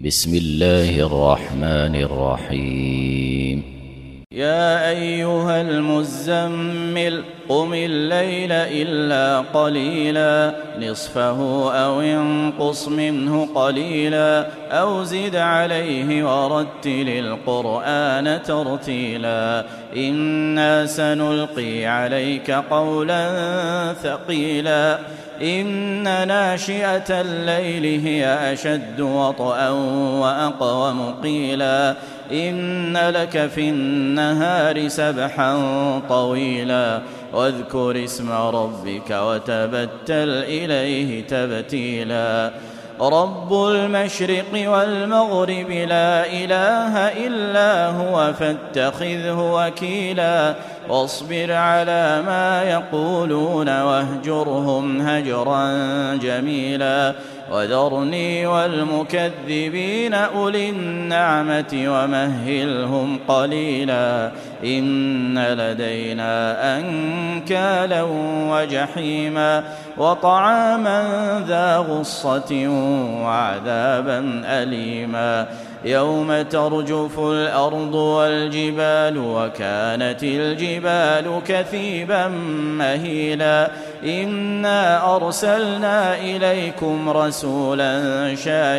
بسم الله الرحمن الرحيم يا أيها المزمل قم الليل إلا قليلا نصفه أو انقص منه قليلا أو زد عليه ورتل القرآن ترتيلا إنا سنلقي عليك قولا ثقيلا إن ناشئة الليل هي أشد وطئا وأقوم قيلا إن لك في النهار سبحا طويلا واذكر اسم ربك وتبتل إليه تبتيلا رب المشرق والمغرب لا إله إلا هو فاتخذه وكيلا واصبر على ما يقولون واهجرهم هجرا جميلا وذرني والمكذبين أولي النعمة ومهلهم قليلا إن لدينا أنكالا وجحيما وطعاما ذا غصة وعذابا أليما يوم ترجف الأرض والجبال وكانت الجبال كثيبا مهيلا إنا أرسلنا إليكم رسولا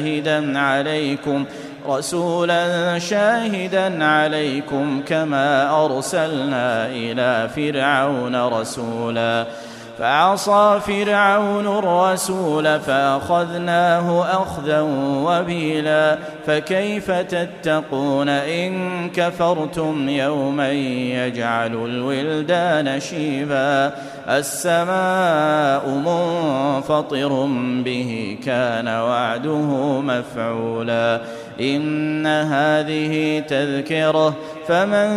شاهدا عليكم كما أرسلنا إلى فرعون رسولا فعصى فرعون الرسول فأخذناه أخذا وبيلا فكيف تتقون إن كفرتم يوما يجعل الولدان شيبا السماء منفطر به كان وعده مفعولا إن هذه تذكرة فمن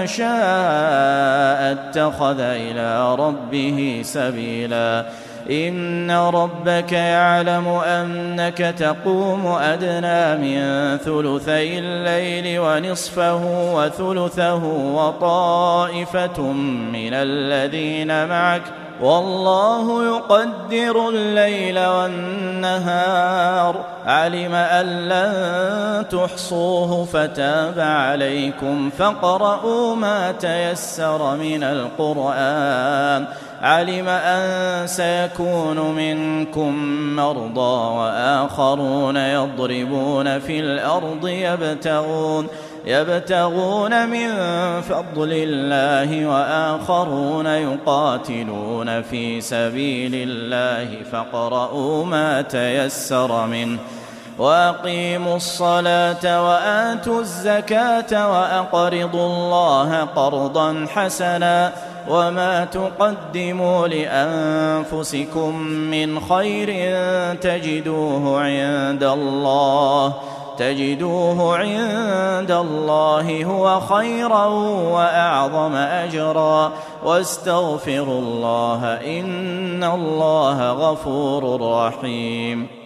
شاء اتخذ إلى ربه سبيلا إن ربك يعلم أنك تقوم أدنى من ثلثي الليل ونصفه وثلثه وطائفة من الذين معك والله يقدر الليل والنهار علم أن لن تحصوه فتاب عليكم فاقرؤوا ما تيسر من القرآن علم أن سيكون منكم مرضى وآخرون يضربون في الأرض يبتغون من فضل الله وآخرون يقاتلون في سبيل الله فاقرؤوا ما تيسر منه وأقيموا الصلاة وآتوا الزكاة وأقرضوا الله قرضا حسنا وما تقدموا لأنفسكم من خير تجدوه عند الله هو خيرا وأعظم أجرا واستغفروا الله إن الله غفور رحيم